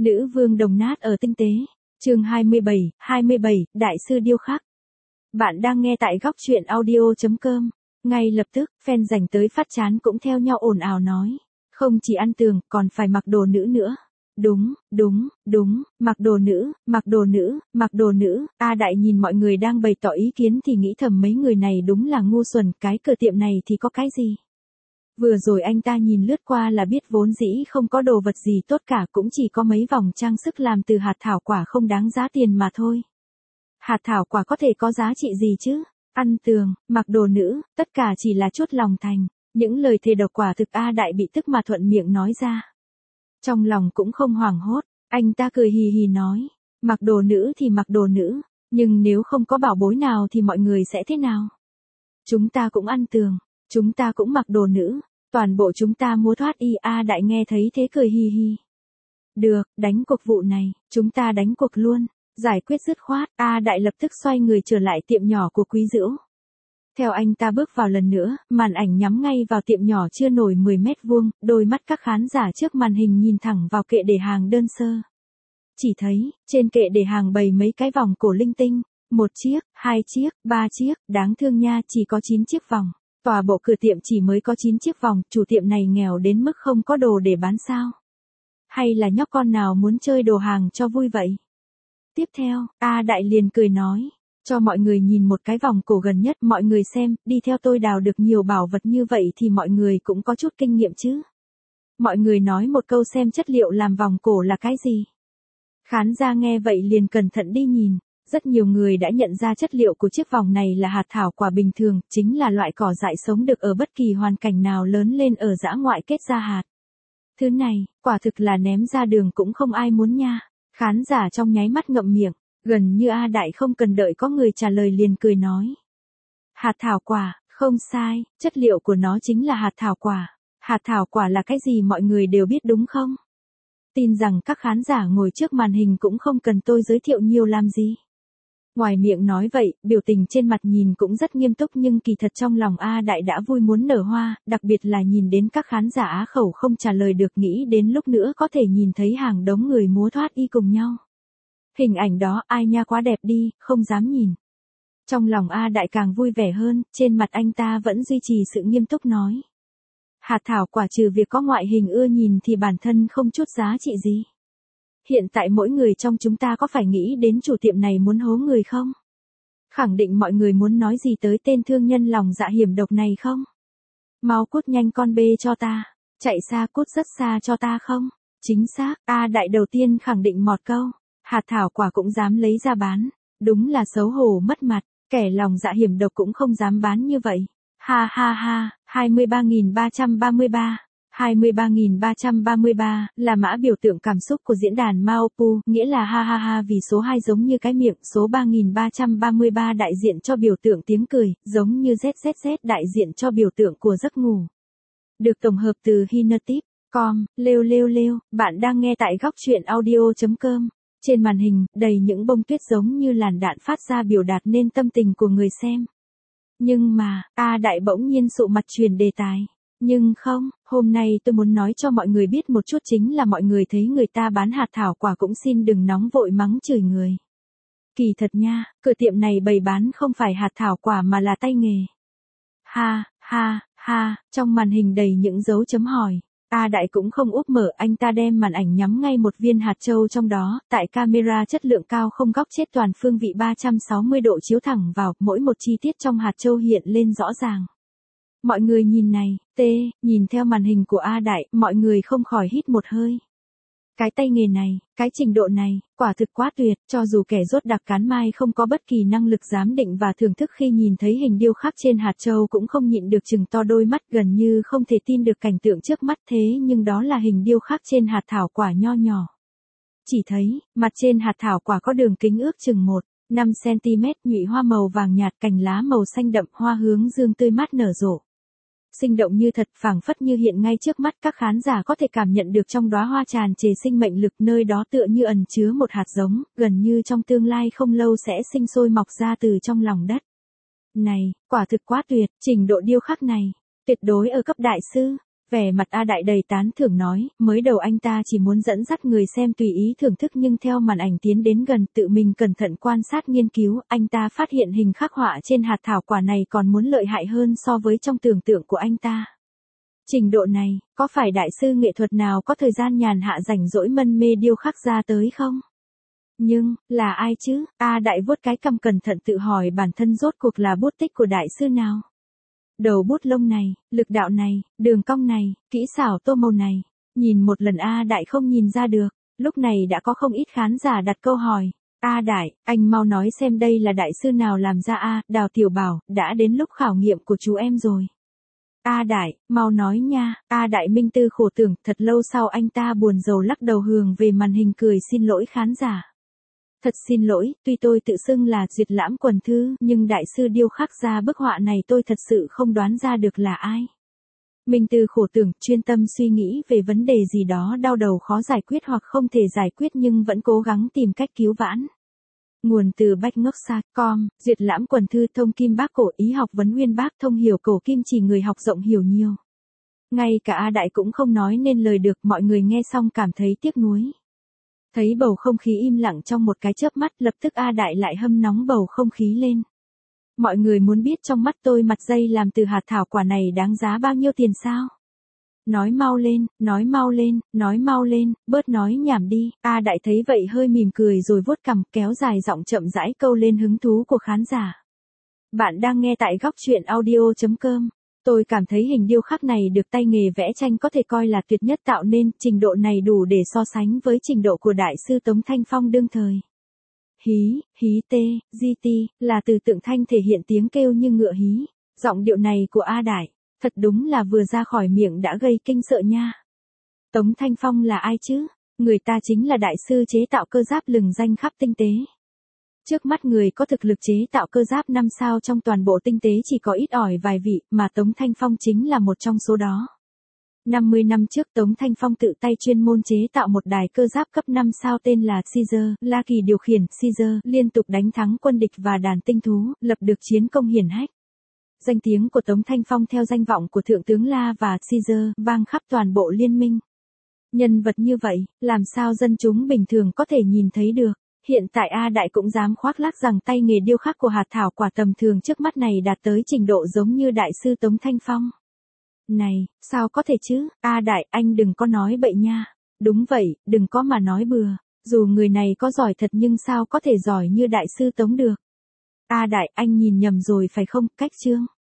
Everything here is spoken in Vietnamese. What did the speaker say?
Nữ vương đồng nát ở tinh tế. Chương 27, Đại sư điêu khắc. Bạn đang nghe tại góc truyện audio.com. Ngay lập tức, fan dành tới phát chán cũng theo nhau ồn ào nói. Không chỉ ăn tường, còn phải mặc đồ nữ nữa. Đúng, mặc đồ nữ. A Đại nhìn mọi người đang bày tỏ ý kiến thì nghĩ thầm mấy người này đúng là ngu xuẩn, cái cửa tiệm này thì có cái gì. Vừa rồi anh ta nhìn lướt qua là biết vốn dĩ không có đồ vật gì tốt cả, cũng chỉ có mấy vòng trang sức làm từ hạt thảo quả không đáng giá tiền mà thôi. Hạt thảo quả có thể có giá trị gì chứ? Ăn tường, mặc đồ nữ, tất cả chỉ là chốt lòng thành. Những lời thề độc quả thực A Đại bị tức mà thuận miệng nói ra. Trong lòng cũng không hoảng hốt, anh ta cười hì hì nói, mặc đồ nữ thì mặc đồ nữ, nhưng nếu không có bảo bối nào thì mọi người sẽ thế nào? Chúng ta cũng ăn tường, chúng ta cũng mặc đồ nữ, toàn bộ chúng ta múa thoát y. A Đại nghe thấy thế cười hì hì. Được, đánh cuộc vụ này, chúng ta đánh cuộc luôn, giải quyết dứt khoát. A Đại lập tức xoay người trở lại tiệm nhỏ của Quý Dữu. Theo anh ta bước vào lần nữa, màn ảnh nhắm ngay vào tiệm nhỏ chưa nổi 10 mét vuông, đôi mắt các khán giả trước màn hình nhìn thẳng vào kệ để hàng đơn sơ. Chỉ thấy, trên kệ để hàng bày mấy cái vòng cổ linh tinh, 1 chiếc, 2 chiếc, 3 chiếc, đáng thương nha, chỉ có 9 chiếc vòng. Tòa bộ cửa tiệm chỉ mới có 9 chiếc vòng, chủ tiệm này nghèo đến mức không có đồ để bán sao? Hay là nhóc con nào muốn chơi đồ hàng cho vui vậy? Tiếp theo, A Đại liền cười nói. Cho mọi người nhìn một cái vòng cổ gần nhất, mọi người xem, đi theo tôi đào được nhiều bảo vật như vậy thì mọi người cũng có chút kinh nghiệm chứ. Mọi người nói một câu xem chất liệu làm vòng cổ là cái gì. Khán giả nghe vậy liền cẩn thận đi nhìn, rất nhiều người đã nhận ra chất liệu của chiếc vòng này là hạt thảo quả bình thường, chính là loại cỏ dại sống được ở bất kỳ hoàn cảnh nào lớn lên ở dã ngoại kết ra hạt. Thứ này, quả thực là ném ra đường cũng không ai muốn nha. Khán giả trong nháy mắt ngậm miệng. Gần như A Đại không cần đợi có người trả lời liền cười nói. Hạt thảo quả, không sai, chất liệu của nó chính là hạt thảo quả. Hạt thảo quả là cái gì mọi người đều biết đúng không? Tin rằng các khán giả ngồi trước màn hình cũng không cần tôi giới thiệu nhiều làm gì. Ngoài miệng nói vậy, biểu tình trên mặt nhìn cũng rất nghiêm túc nhưng kỳ thật trong lòng A Đại đã vui muốn nở hoa, đặc biệt là nhìn đến các khán giả á khẩu không trả lời được, nghĩ đến lúc nữa có thể nhìn thấy hàng đống người múa thoát y cùng nhau. Hình ảnh đó ai nha quá đẹp đi, không dám nhìn. Trong lòng A Đại càng vui vẻ hơn, trên mặt anh ta vẫn duy trì sự nghiêm túc nói. Hạt thảo quả trừ việc có ngoại hình ưa nhìn thì bản thân không chút giá trị gì. Hiện tại mỗi người trong chúng ta có phải nghĩ đến chủ tiệm này muốn hố người không? Khẳng định mọi người muốn nói gì tới tên thương nhân lòng dạ hiểm độc này không? Mau cút nhanh con bê cho ta, chạy xa cút rất xa cho ta không? Chính xác, A Đại đầu tiên khẳng định một câu. Hạt thảo quả cũng dám lấy ra bán, đúng là xấu hổ mất mặt, kẻ lòng dạ hiểm độc cũng không dám bán như vậy. Ha ha ha, 23.333 là mã biểu tượng cảm xúc của diễn đàn Maopu, nghĩa là ha ha ha vì số 2 giống như cái miệng, số 3333 đại diện cho biểu tượng tiếng cười, giống như ZZZ đại diện cho biểu tượng của giấc ngủ. Được tổng hợp từ Hinatip.com, lêu, bạn đang nghe tại góc truyện audio.com. Trên màn hình, đầy những bông tuyết giống như làn đạn phát ra biểu đạt nên tâm tình của người xem. Nhưng mà, A Đại bỗng nhiên sụ mặt truyền đề tài. Nhưng không, hôm nay tôi muốn nói cho mọi người biết một chút chính là mọi người thấy người ta bán hạt thảo quả cũng xin đừng nóng vội mắng chửi người. Kỳ thật nha, cửa tiệm này bày bán không phải hạt thảo quả mà là tay nghề. Ha, trong màn hình đầy những dấu chấm hỏi. A Đại cũng không úp mở, anh ta đem màn ảnh nhắm ngay một viên hạt châu trong đó, tại camera chất lượng cao không góc chết toàn phương vị 360 độ chiếu thẳng vào, mỗi một chi tiết trong hạt châu hiện lên rõ ràng. Mọi người nhìn này, nhìn theo màn hình của A Đại, mọi người không khỏi hít một hơi. Cái tay nghề này, cái trình độ này, quả thực quá tuyệt, cho dù kẻ rốt đặc cán mai không có bất kỳ năng lực giám định và thưởng thức khi nhìn thấy hình điêu khắc trên hạt châu cũng không nhịn được chừng to đôi mắt, gần như không thể tin được cảnh tượng trước mắt, thế nhưng đó là hình điêu khắc trên hạt thảo quả nho nhỏ. Chỉ thấy, mặt trên hạt thảo quả có đường kính ước chừng 1,5 cm, nhụy hoa màu vàng nhạt, cành lá màu xanh đậm, hoa hướng dương tươi mát nở rộ. Sinh động như thật, phảng phất như hiện ngay trước mắt, các khán giả có thể cảm nhận được trong đóa hoa tràn trề sinh mệnh lực, nơi đó tựa như ẩn chứa một hạt giống, gần như trong tương lai không lâu sẽ sinh sôi mọc ra từ trong lòng đất. Này, quả thực quá tuyệt, trình độ điêu khắc này, tuyệt đối ở cấp đại sư. Vẻ mặt A Đại đầy tán thưởng nói, mới đầu anh ta chỉ muốn dẫn dắt người xem tùy ý thưởng thức nhưng theo màn ảnh tiến đến gần tự mình cẩn thận quan sát nghiên cứu, anh ta phát hiện hình khắc họa trên hạt thảo quả này còn muốn lợi hại hơn so với trong tưởng tượng của anh ta. Trình độ này, có phải đại sư nghệ thuật nào có thời gian nhàn hạ rảnh rỗi mân mê điêu khắc ra tới không? Nhưng, là ai chứ? A Đại vuốt cái cằm cẩn thận tự hỏi bản thân rốt cuộc là bút tích của đại sư nào? Đầu bút lông này, lực đạo này, đường cong này, kỹ xảo tô màu này. Nhìn một lần A Đại không nhìn ra được, lúc này đã có không ít khán giả đặt câu hỏi. A Đại, anh mau nói xem đây là đại sư nào làm ra A, Đào Tiểu Bảo, đã đến lúc khảo nghiệm của chú em rồi. A Đại, mau nói nha, A Đại minh tư khổ tưởng, thật lâu sau anh ta buồn rầu lắc đầu hướng về màn hình cười xin lỗi khán giả. Thật xin lỗi, tuy tôi tự xưng là Duyệt Lãm Quần Thư, nhưng đại sư điêu khắc ra bức họa này tôi thật sự không đoán ra được là ai. Minh tư khổ tưởng, chuyên tâm suy nghĩ về vấn đề gì đó đau đầu khó giải quyết hoặc không thể giải quyết nhưng vẫn cố gắng tìm cách cứu vãn. Nguồn từ bachngốc.com, Duyệt Lãm Quần Thư thông kim bác cổ ý học vấn uyên bác thông hiểu cổ kim chỉ người học rộng hiểu nhiều. Ngay cả A Đại cũng không nói nên lời được, mọi người nghe xong cảm thấy tiếc nuối. Thấy bầu không khí im lặng trong một cái chớp mắt, lập tức A Đại lại hâm nóng bầu không khí lên. Mọi người muốn biết trong mắt tôi mặt dây làm từ hạt thảo quả này đáng giá bao nhiêu tiền sao? Nói mau lên, nói mau lên, nói mau lên, bớt nói nhảm đi. A Đại thấy vậy hơi mỉm cười rồi vuốt cằm, kéo dài giọng chậm rãi câu lên hứng thú của khán giả. Bạn đang nghe tại góc truyện audio.com. Tôi cảm thấy hình điêu khắc này được tay nghề vẽ tranh có thể coi là tuyệt nhất tạo nên, trình độ này đủ để so sánh với trình độ của đại sư Tống Thanh Phong đương thời. Hí tê, di ti, là từ tượng thanh thể hiện tiếng kêu như ngựa hí. Giọng điệu này của A Đại, thật đúng là vừa ra khỏi miệng đã gây kinh sợ nha. Tống Thanh Phong là ai chứ? Người ta chính là đại sư chế tạo cơ giáp lừng danh khắp tinh tế. Trước mắt người có thực lực chế tạo cơ giáp 5 sao trong toàn bộ tinh tế chỉ có ít ỏi vài vị, mà Tống Thanh Phong chính là một trong số đó. 50 năm trước Tống Thanh Phong tự tay chuyên môn chế tạo một đài cơ giáp cấp 5 sao tên là Caesar, La Kỳ điều khiển Caesar, liên tục đánh thắng quân địch và đàn tinh thú, lập được chiến công hiển hách. Danh tiếng của Tống Thanh Phong theo danh vọng của Thượng tướng La và Caesar, vang khắp toàn bộ liên minh. Nhân vật như vậy, làm sao dân chúng bình thường có thể nhìn thấy được? Hiện tại A Đại cũng dám khoác lác rằng tay nghề điêu khắc của hạt thảo quả tầm thường trước mắt này đạt tới trình độ giống như đại sư Tống Thanh Phong. Này, sao có thể chứ? A Đại, anh đừng có nói bậy nha. Đúng vậy, đừng có mà nói bừa. Dù người này có giỏi thật nhưng sao có thể giỏi như đại sư Tống được. A Đại, anh nhìn nhầm rồi phải không? Cách chương.